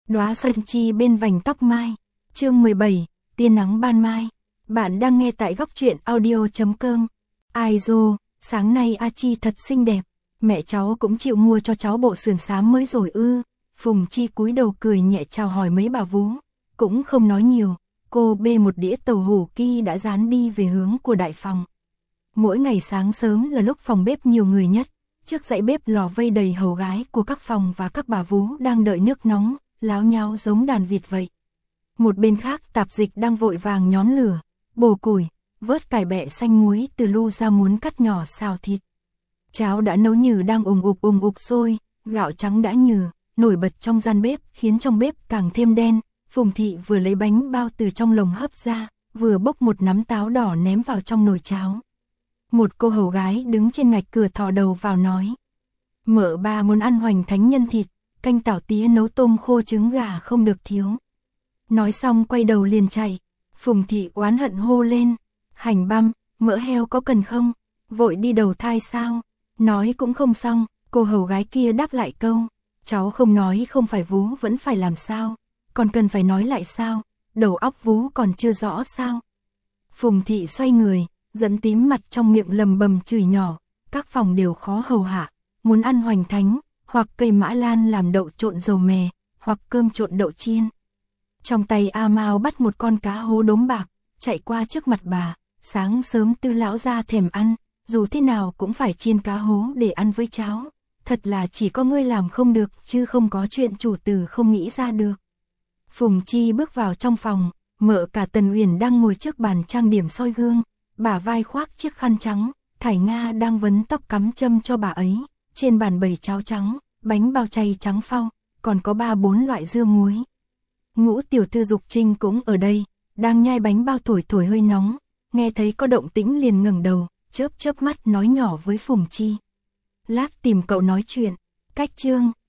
Đóa xuân chi bên vành tóc mai. Chương 17, tia nắng ban mai. Bạn đang nghe tại góc truyện audio.com. Ai dô, sáng nay A Chi thật xinh đẹp. Mẹ cháu cũng chịu mua cho cháu bộ sườn xám mới rồi ư. Phùng Chi cúi đầu cười nhẹ chào hỏi mấy bà vú. Cũng không nói nhiều, cô bê một đĩa tàu hủ ki đã dán đi về hướng của đại phòng. Mỗi ngày sáng sớm là lúc phòng bếp nhiều người nhất. Trước dãy bếp lò vây đầy hầu gái của các phòng và các bà vú đang đợi nước nóng, láo nháo giống đàn vịt vậy. Một bên khác tạp dịch đang vội vàng nhón lửa, bổ củi, vớt cải bẹ xanh muối từ lu ra muốn cắt nhỏ xào thịt. Cháo đã nấu nhừ đang ùng ục sôi, gạo trắng đã nhừ, nổi bật trong gian bếp khiến trong bếp càng thêm đen. Phùng Thị vừa lấy bánh bao từ trong lồng hấp ra, vừa bốc một nắm táo đỏ ném vào trong nồi cháo. Một cô hầu gái đứng trên ngạch cửa thò đầu vào nói: "Mợ ba muốn ăn hoành thánh nhân thịt, canh tảo tía nấu tôm khô trứng gà không được thiếu." Nói xong quay đầu liền chạy. Phùng Thị oán hận hô lên: "Hành băm, mỡ heo có cần không? Vội đi đầu thai sao?" Nói cũng không xong, cô hầu gái kia đáp lại câu: "Cháu không nói không phải vú vẫn phải làm sao? Còn cần phải nói lại sao? Đầu óc vú còn chưa rõ sao?" Phùng Thị xoay người, giận tím mặt trong miệng lầm bầm chửi nhỏ: "Các phòng đều khó hầu hạ, muốn ăn hoành thánh, hoặc cây mã lan làm đậu trộn dầu mè, hoặc cơm trộn đậu chiên." Trong tay A Mao bắt một con cá hố đốm bạc, chạy qua trước mặt bà: "Sáng sớm Tư lão ra thèm ăn, dù thế nào cũng phải chiên cá hố để ăn với cháo. Thật là chỉ có ngươi làm không được, chứ không có chuyện chủ tử không nghĩ ra được." Phùng Chi bước vào trong phòng, mợ cả Tần Uyển đang ngồi trước bàn trang điểm soi gương, bả vai khoác chiếc khăn trắng, Thải Nga đang vấn tóc cắm châm cho bà ấy. Trên bàn bày cháo trắng, bánh bao chay trắng phau, còn có 3-4 loại dưa muối. Ngũ tiểu thư Dục Trinh cũng ở đây, đang nhai bánh bao thổi hơi nóng, nghe thấy có động tĩnh liền ngẩng đầu, chớp mắt nói nhỏ với Phùng Chi: "Lát tìm cậu nói chuyện." Cách chương